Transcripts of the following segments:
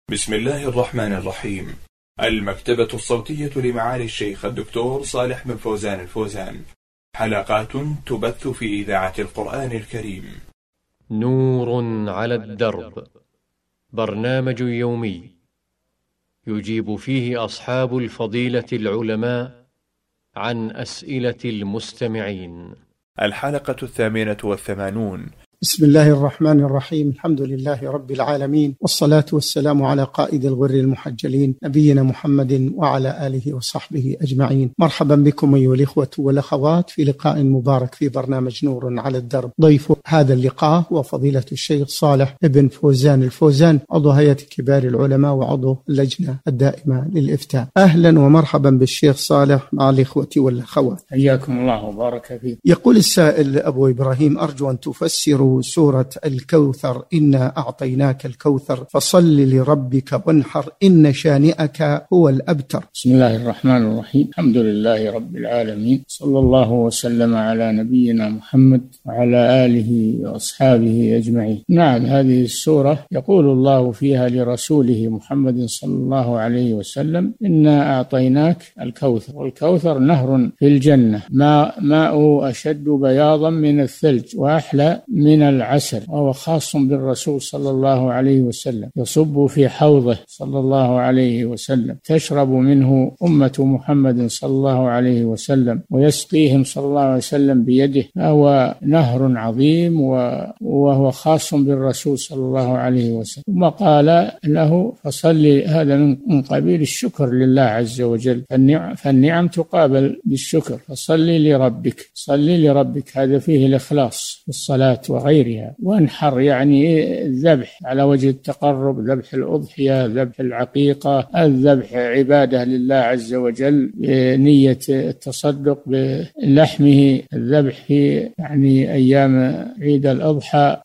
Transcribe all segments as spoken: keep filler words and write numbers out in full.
بسم الله الرحمن الرحيم. المكتبة الصوتية لمعالي الشيخ الدكتور صالح بن فوزان الفوزان، حلقات تبث في إذاعة القرآن الكريم. نور على الدرب، برنامج يومي يجيب فيه أصحاب الفضيلة العلماء عن أسئلة المستمعين. الحلقة الثامنة والثمانون. بسم الله الرحمن الرحيم. الحمد لله رب العالمين، والصلاة والسلام على قائد الغر المحجلين نبينا محمد وعلى آله وصحبه أجمعين. مرحبا بكم أيها الإخوة والأخوات في لقاء مبارك في برنامج نور على الدرب. ضيف هذا اللقاء وفضيلة الشيخ صالح بن فوزان الفوزان، عضو هيئة كبار العلماء وعضو اللجنة الدائمة للإفتاء. أهلا ومرحبا بالشيخ صالح مع الإخوة والأخوات. حياكم الله وبارك فيك. يقول السائل أبو إبراهيم: أرجو أن تفسروا سورة الكوثر، إنا أعطيناك الكوثر فصل لربك وانحر إن شانئك هو الأبتر. بسم الله الرحمن الرحيم. الحمد لله رب العالمين، صلى الله وسلم على نبينا محمد وعلى آله وأصحابه أجمعين. نعم، هذه السورة يقول الله فيها لرسوله محمد صلى الله عليه وسلم: إنا أعطيناك الكوثر. والكوثر نهر في الجنة، ماء ماءه أشد بياضا من الثلج وأحلى من العسل، وهو خاص بالرسول صلى الله عليه وسلم، يصب في حوضه صلى الله عليه وسلم، تشرب منه أمة محمد صلى الله عليه وسلم، ويسقيهم صلى الله عليه وسلم بيده. فهو نهر عظيم وهو خاص بالرسول صلى الله عليه وسلم. ثم قال له: فصل. هذا من قبيل الشكر لله عز وجل، فالنعم تقابل بالشكر. فصل لربك، صل لربك، هذا فيه الإخلاص في الصلاة وغيرها. وانحر يعني الذبح على وجه التقرب، ذبح الأضحية، ذبح العقيقة، الذبح عبادة لله عز وجل بنية التصدق بلحمه، الذبح في يعني أيام عيد الأضحى،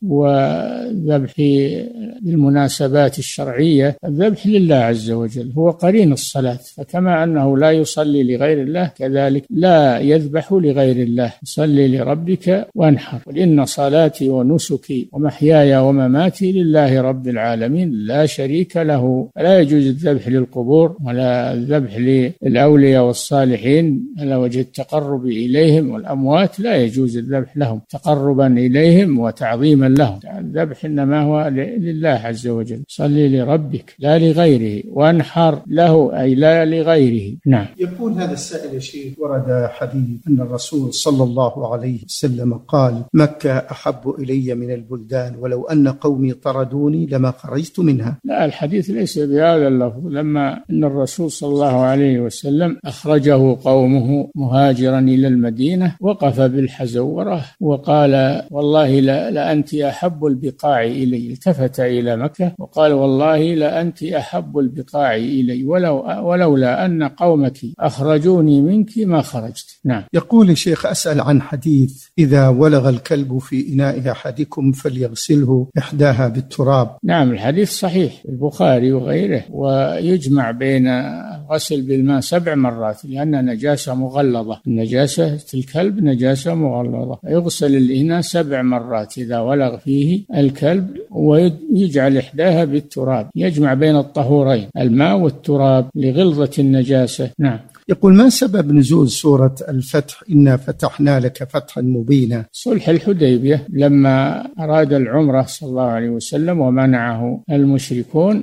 وذبح بالمناسبات الشرعية. الذبح لله عز وجل هو قرين الصلاة، فكما أنه لا يصلي لغير الله كذلك لا يذبح لغير الله. صلي لربك وانحر. قل إن صلاتي ونسكي ومحياي ومماتي لله رب العالمين لا شريك له. لا يجوز الذبح للقبور ولا الذبح للأولياء والصالحين على وجه التقرب إليهم، والأموات لا يجوز الذبح لهم تقربا إليهم وتعظيما لهم. الذبح إنما هو لله عز وجل. صلي لربك لا لغيره، وانحر له أي لا لغيره. نعم. يقول هذا السائل: يا شيخ، ورد حديث أن الرسول صلى الله عليه وسلم قال: مكة أحب إلي من البلدان، ولو أن قومي طردوني لما خرجت منها. لا، الحديث ليس بهذا اللفظ. لما أن الرسول صلى الله عليه وسلم أخرجه قومه مهاجرا إلى المدينة، وقف بالحزورة وقال: والله لأنت أحب البقاع إلي. التفت إلى مكة وقال: والله لأنت أحب البقاع إلي، ولو ولولا أن قومك أخرجوني منك ما خرجت. نعم. يقول الشيخ: أسأل عن حديث إذا ولغ الكلب في إناء أحدكم فليغسله إحداها بالتراب. نعم، الحديث صحيح البخاري وغيره، ويجمع بين الغسل بالماء سبع مرات لأن نجاسة مغلظة. النجاسة الكلب نجاسة مغلظة، يغسل الإناء سبع مرات إذا ولغ فيه الكلب، ويجعل إحداها بالتراب. يجمع بين الطهورين الماء والتراب لغلظة النجاسة. نعم. يقول: ما سبب نزول سورة الفتح إنا فتحنا لك فتحا مبينا؟ صلح الحديبية، لما أراد العمرة صلى الله عليه وسلم ومنعه المشركون،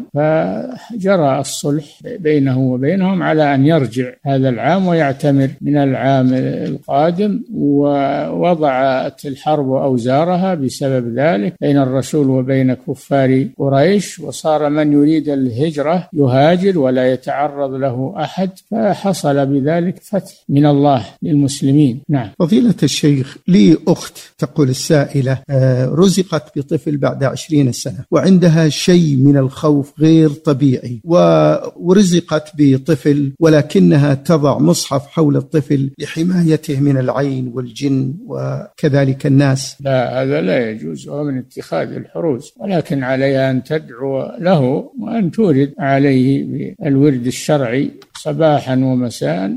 فجرى الصلح بينه وبينهم على أن يرجع هذا العام ويعتمر من العام القادم، ووضعت الحرب أوزارها بسبب ذلك بين الرسول وبين كفار قريش، وصار من يريد الهجرة يهاجر ولا يتعرض له أحد، فحصل بذلك فتح من الله للمسلمين. نعم. فضيلة الشيخ، لي أخت تقول السائلة: رزقت بطفل بعد عشرين سنة وعندها شيء من الخوف غير طبيعي، ورزقت بطفل ولكنها تضع مصحف حول الطفل لحمايته من العين والجن وكذلك الناس. لا، هذا لا يجوز، ومن اتخاذ الحروز، ولكن عليها أن تدعو له وأن تورد عليه بالورد الشرعي صباحا ومساء،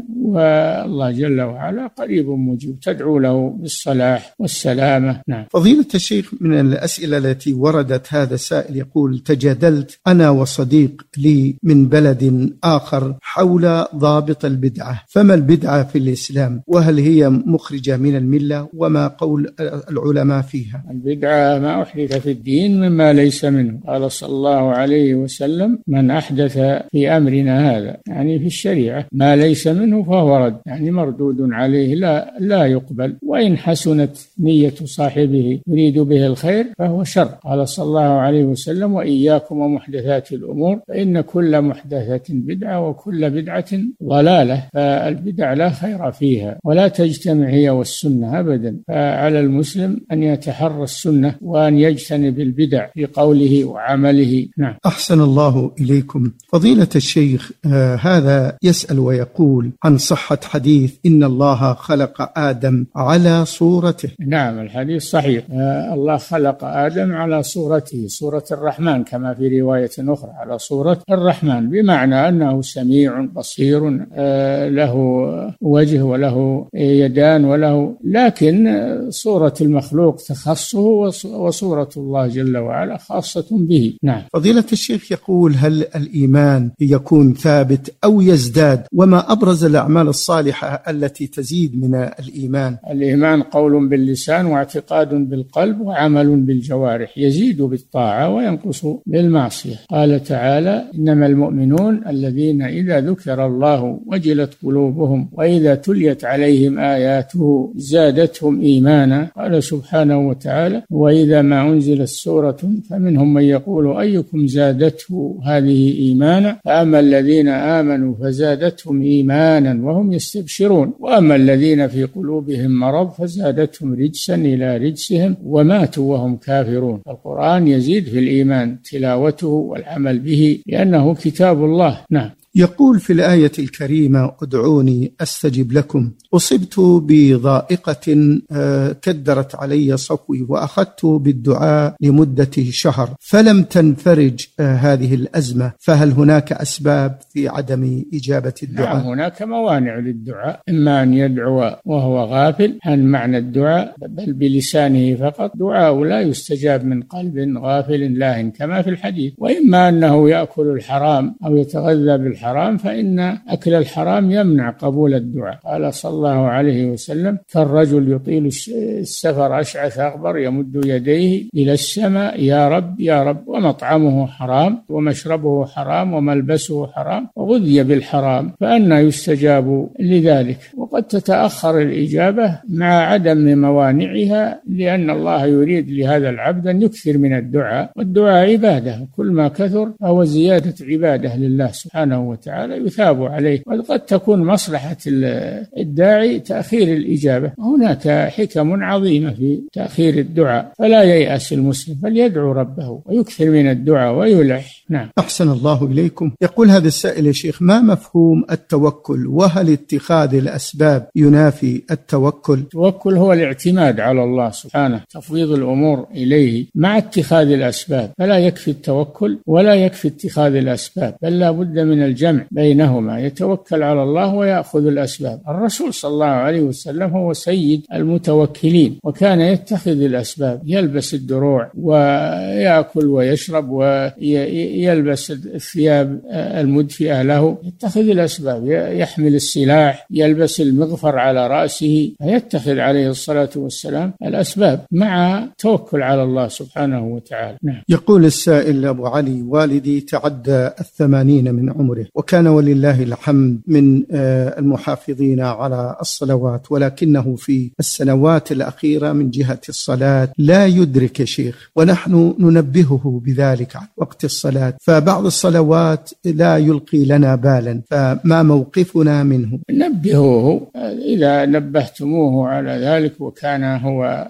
والله جل وعلا قريب مجيب، تدعو له بالصلاح والسلامة. نعم. فضيلة الشيخ، من الأسئلة التي وردت هذا سائل يقول: تجادلت أنا وصديق لي من بلد آخر حول ضابط البدعة، فما البدعة في الإسلام؟ وهل هي مخرجة من الملة؟ وما قول العلماء فيها؟ البدعة ما أحدث في الدين مما ليس منه. قال صلى الله عليه وسلم: من أحدث في أمرنا هذا، يعني في الشريعة، ما ليس منه فهو رد، يعني مردود عليه، لا لا يقبل، وإن حسنت نية صاحبه يريد به الخير فهو شر. قال صلى الله عليه وسلم: وإياكم ومحدثات الأمور فإن كل محدثة بدعة وكل بدعة ضلالة. فالبدع لا خير فيها ولا تجتمع هي والسنة أبدا. فعلى المسلم أن يتحرى السنة وأن يجتنب البدع في قوله وعمله. نعم. أحسن الله إليكم. فضيلة الشيخ، آه هذا يسأل ويقول عن صحة حديث إن الله خلق آدم على صورته. نعم، الحديث صحيح. آه الله خلق آدم على صورته، صورة الرحمن، كما في رواية أخرى على صورة الرحمن، بمعنى أنه سميع بصير، آه له وجه وله يدان وله، لكن صورة المخلوق تخصه وصورة الله جل وعلا خاصة به. نعم. فضيلة الشيخ يقول: هل الإيمان يكون ثابت أو يزداد؟ وما أبرز الأعمال الصالحة التي تزيد من الإيمان؟ الإيمان قول باللسان واعتقاد بالقلب وعمل بالجوارح، يزيد بالطاعة وينقص بالمعصية. قال تعالى: إنما المؤمنون الذين إذا ذكر الله وجلت قلوبهم وإذا تليت عليهم آياته زادتهم إيمانا. قال سبحانه وتعالى: وإذا ما أنزلت سورة فمنهم من يقول أيكم زادته هذه إيمانا، فأما الذين آمنوا فزادتهم إيمانا وهم يستبشرون، وأما الذين في قلوبهم مرض فزادتهم رجسا إلى رجسهم وماتوا وهم كافرون. القرآن يزيد في الإيمان تلاوته والعمل به لأنه كتاب الله. نعم. يقول في الآية الكريمة: ادعوني أستجب لكم. أصبت بضائقة كدرت علي صفوي وأخذت بالدعاء لمدة شهر فلم تنفرج هذه الأزمة، فهل هناك أسباب في عدم إجابة الدعاء؟ نعم، هناك موانع للدعاء، إما أن يدعو وهو غافل عن معنى الدعاء بل بلسانه فقط، دعاء لا يستجاب من قلب غافل لاهٍ كما في الحديث، وإما أنه يأكل الحرام أو يتغذى بالحرام الحرام، فإن أكل الحرام يمنع قبول الدعاء. قال صلى الله عليه وسلم: كالرجل يطيل السفر أشعث أغبر يمد يديه إلى السماء يا رب يا رب، ومطعمه حرام ومشربه حرام وملبسه حرام وغذي بالحرام، فأنى يستجاب لذلك؟ وقد تتأخر الإجابة مع عدم موانعها، لأن الله يريد لهذا العبد أن يكثر من الدعاء، والدعاء عبادة، كل ما كثر فهو زيادة عبادة لله سبحانه وتعالى يثاب عليه. وقد تكون مصلحة الداعي تأخير الإجابة، هناك حكم عظيمة في تأخير الدعاء، فلا ييأس المسلم بل يدعو ربه ويكثر من الدعاء ويلح. نعم. أحسن الله إليكم. يقول هذا السائل: يا شيخ، ما مفهوم التوكل؟ وهل اتخاذ الأسباب ينافي التوكل؟ التوكل هو الاعتماد على الله سبحانه، تفويض الأمور إليه مع اتخاذ الأسباب، فلا يكفي التوكل ولا يكفي اتخاذ الأسباب، بل لا بد من الجمع بينهما، يتوكل على الله ويأخذ الأسباب. الرسول صلى الله عليه وسلم هو سيد المتوكلين، وكان يتخذ الأسباب، يلبس الدروع ويأكل ويشرب ويلبس الثياب المدفئة له، يتخذ الأسباب، يحمل السلاح، يلبس المغفر على رأسه، يتخذ عليه الصلاة والسلام الأسباب مع توكل على الله سبحانه وتعالى. نعم. يقول السائل: أبو علي، والدي تعدى الثمانين من عمره، وكان ولله الحمد من المحافظين على الصلوات، ولكنه في السنوات الأخيرة من جهة الصلاة لا يدرك شيخ، ونحن ننبهه بذلك عن وقت الصلاة، فبعض الصلوات لا يلقي لنا بالا، فما موقفنا منه؟ نبهه إذا نبهتموه على ذلك وكان هو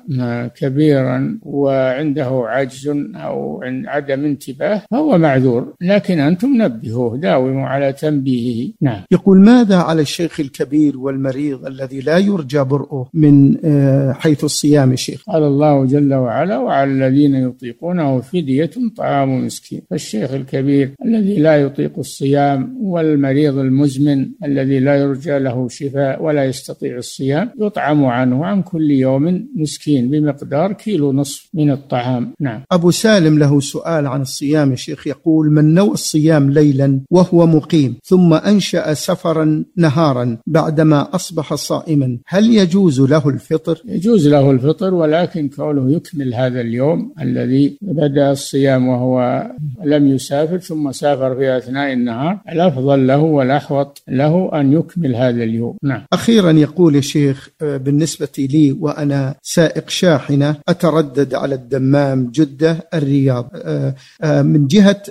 كبيرا وعنده عجز أو عدم انتباه فهو معذور، لكن أنتم نبهوه، داوموا على تنبيهه. نعم. يقول: ماذا على الشيخ الكبير والمريض الذي لا يرجى برؤه من حيث الصيام شيخ؟ قال الله جل وعلا: وعلى الذين يطيقونه فدية طعام مسكين. فالشيخ الكبير الذي لا يطيق الصيام والمريض المزمن الذي لا يرجى له شفاء ولا يستطيع الصيام يطعم عنه عن كل يوم مسكين بمقدار كيلو نصف من الطعام. نعم. أبو سالم له سؤال عن الصيام شيخ، يقول: من نوى الصيام ليلا وهو مقيم ثم أنشأ سفرا نهارا بعدما أصبح صائما، هل يجوز له الفطر؟ يجوز له الفطر، ولكن كونه يكمل هذا اليوم الذي بدأ الصيام وهو لم يسافر ثم سافر في أثناء النهار، الأفضل له والأحوط له أن يكمل هذا اليوم. نعم. أخيرا يقول يا شيخ: بالنسبة لي وأنا سائق شاحنة أتردد على الدمام جدة الرياض من جهة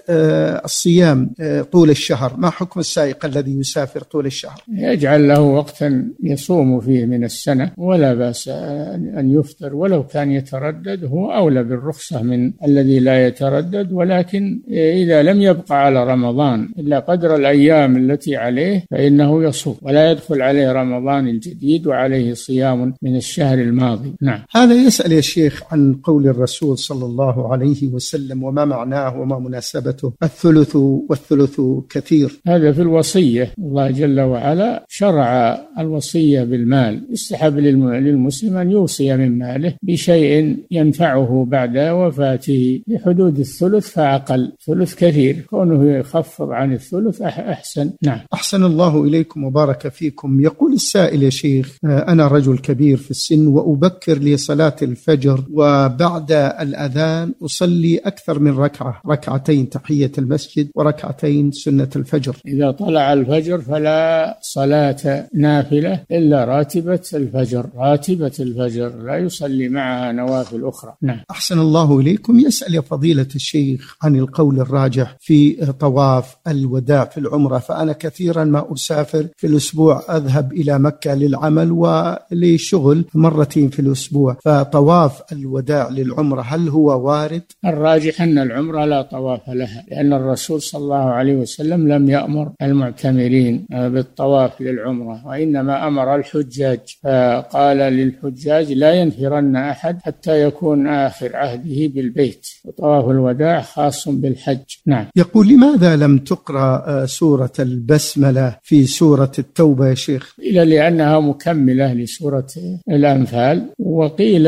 الصيام طول الشهر، ما حكم السائق الذي يسافر طول الشهر؟ يجعل له وقتا يصوم فيه من السنة، ولا بأس أن يفطر ولو كان يتردد، هو أولى بالرخصة من الذي لا يتردد، ولكن إذا لم يبقى على رمضان إلا قدر الأيام التي عليه فإنه يصوم ولا يدخل عليه رمضان الجديد وعليه صيام من الشهر الماضي. نعم. هذا يسأل يا شيخ عن قول الرسول صلى الله عليه وسلم وما معناه وما مناسبته: الثلث والثلث كثير. هذا في الوصية، الله جل وعلا شرع الوصية بالمال، يستحب للمسلم أن يوصي من ماله بشيء ينفعه بعد وفاته بحدود الثلث فأقل، ثلث كثير، كونه يخفض عن الثلث أحسن. نعم. أحسن الله إليكم وبارك فيكم. يقول السائل يا شيخ: أنا رجل كبير في السن وأبكر لصلاة الفجر، وبعد الأذان أصلي أكثر من ركعة، ركعتين تحية المسجد وركعتين سنة الفجر. إذا طلع الفجر فلا صلاة نافلة إلا راتبة الفجر، راتبة الفجر لا يصلي معها نوافل أخرى. نعم. أحسن الله إليكم. يسأل يا فضيلة الشيخ عن القول الراجح في طواف الوداع في العمرة، فأنا كثيرا ما أسافر في الأسبوع، أذهب إلى مكة للعمل ولشغل مرتين في الأسبوع، فطواف الوداع للعمرة هل هو وارد؟ الراجح أن العمرة لا طواف لها، لأن الرسول صلى الله عليه وسلم لم يأمر المعتمرين بالطواف للعمرة، وإنما أمر الحجاج، فقال للحجاج: لا ينفرن أحد حتى يكون آخر عهده بالبيت، وطواف الوداع خاص بالحج. نعم. يقول: لماذا لم تقرأ سورة البسملة في سورة التوبة يا شيخ؟ قيل لأنها مكملة لسورة الأنفال، وقيل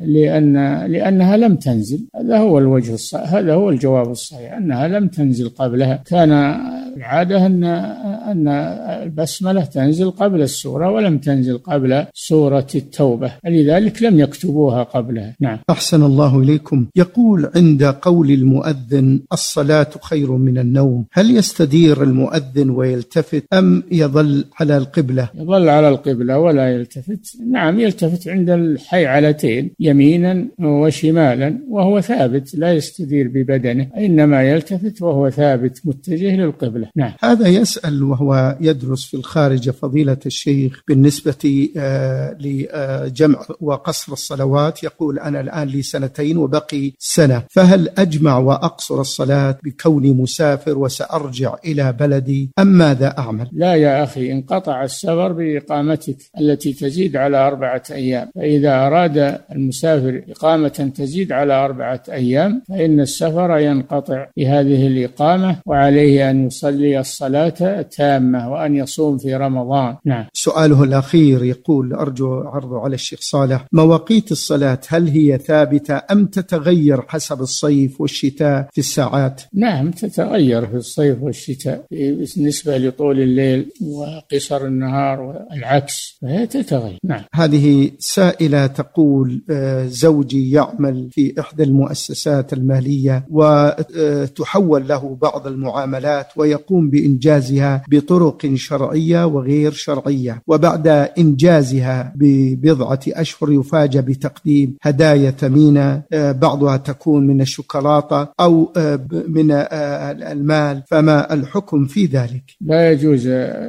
لأن لأنها لم تنزل. هذا هو الوجه الصحيح، هذا هو الجواب الصحيح، أنها لم تنزل قبلها. كان العادة أن أن البسملة تنزل قبل السورة ولم تنزل قبل سورة التوبة، لذلك لم يكتبوها قبلها. نعم. أحسن الله إليكم. يقول: عند قول المؤذن الصلاة خير من النوم، هل يستدير المؤذن ويلتفت أم يظل على القبلة؟ يظل على القبلة ولا يلتفت. نعم، يلتفت عند الحيعلتين يمينا وشمالا وهو ثابت، لا يستدير ببدنه، إنما يلتفت وهو ثابت متجه للقبلة. نعم. هذا يسأل وهو يدرس في الخارج فضيلة الشيخ بالنسبة آه لجمع وقصر الصلوات، يقول: أنا الآن لي سنتين وبقي سنة، فهل أجمع وأقصر الصلاة بكوني مسافر وسأرجع إلى بلدي أم ماذا أعمل؟ لا يا أخي، انقطع السفر بإقامتك التي تزيد على أربعة أيام، فإذا أراد المسافر إقامة تزيد على أربعة أيام فإن السفر ينقطع بهذه الإقامة، وعليه أن يصلي الصلاة تامة وأن يصوم في رمضان. نعم. سؤاله الأخير يقول: أرجو عرضه على الشيخ صالح، مواقيت الصلاة هل هي ثابتة أم تتغير حسب الصيف والشتاء في الساعات؟ نعم، تتغير في الصيف والشتاء بالنسبة لطول الليل وقصر النهار والعكس، فهي تتغير. نعم. هذه سائلة تقول: زوجي يعمل في إحدى المؤسسات المالية وتحول له بعض المعاملات ويقوم بإنجازها بطرق شرعية وغير شرعية، وبعد إنجازها ببضعة أشهر يفاجأ بتقديم هدايا ثمينة، بعضها تكون من الشوكولاتة أو من المال، فما الحكم في ذلك؟ لا يجوز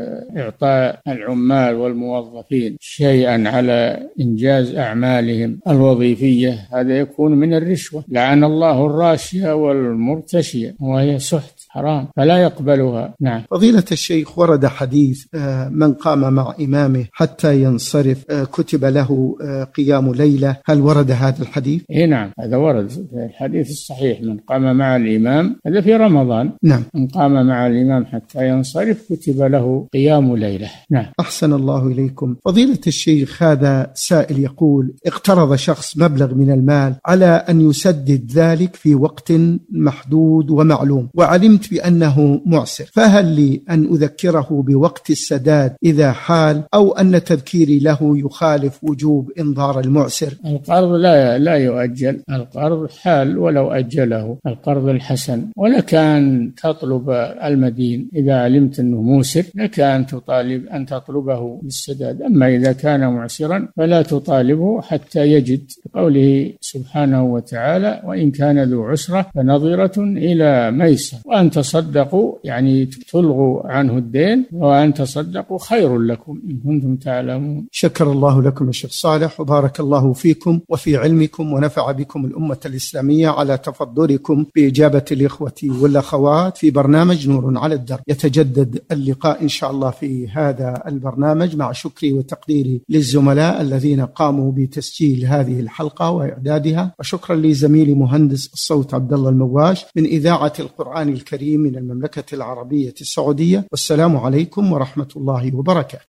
إعطاء العمال والموظفين شيئا على إنجاز أعمالهم الوظيفية، هذا يكون من الرشوة. لعن الله الراشية والمرتشية وهي سحت حرام، فلا يقبلها. نعم. فضيلة الشيخ، ورد حديث من قام مع إمامه حتى ينصرف كتب له قيام ليلة، هل ورد هذا الحديث؟ إيه نعم، هذا ورد في الحديث الصحيح، من قام مع الإمام، هذا في رمضان. نعم. من قام مع الإمام حتى ينصرف كتب له قيام ليلة. نعم. أحسن الله إليكم. فضيلة الشيخ، هذا سائل يقول: اقترض شخص مبلغ من المال على أن يسدد ذلك في وقت محدود ومعلوم، وعلمت بأنه معسر، فهل لي أن أذكره بوقت السداد إذا حال، أو أن تذكيري له يخالف وجوب إنظار المعسر؟ القرض لا لا يؤجل، القرض حال ولو أجله، القرض الحسن. ولك أن تطلب المدين إذا علمت أنه موسر، لك أن تطالب أن تطلبه بالسداد. أما إذا كان معسرا فلا تطالبه حتى يجد، قوله سبحانه وتعالى: وإن كان ذو عسرة فنظرة إلى ميسر وأن تصدقوا، يعني تلغوا عنه الدين، وأن تصدقوا خير لكم إن كنتم تعلمون. شكر الله لكم يا شيخ صالح، وبارك الله فيكم وفي علمكم، ونفع بكم الأمة الإسلامية على تفضلكم بإجابة الإخوة والأخوات في برنامج نور على الدرب. يتجدد اللقاء إن شاء الله في هذا البرنامج، مع شكري وتقديري للزملاء الذين قاموا بتسجيل هذه الحلقة وإعدادها، وشكرا لزميلي مهندس الصوت عبد الله المواش من إذاعة القرآن الكريم من المملكة العربية السعودية. والسلام عليكم ورحمة الله وبركاته.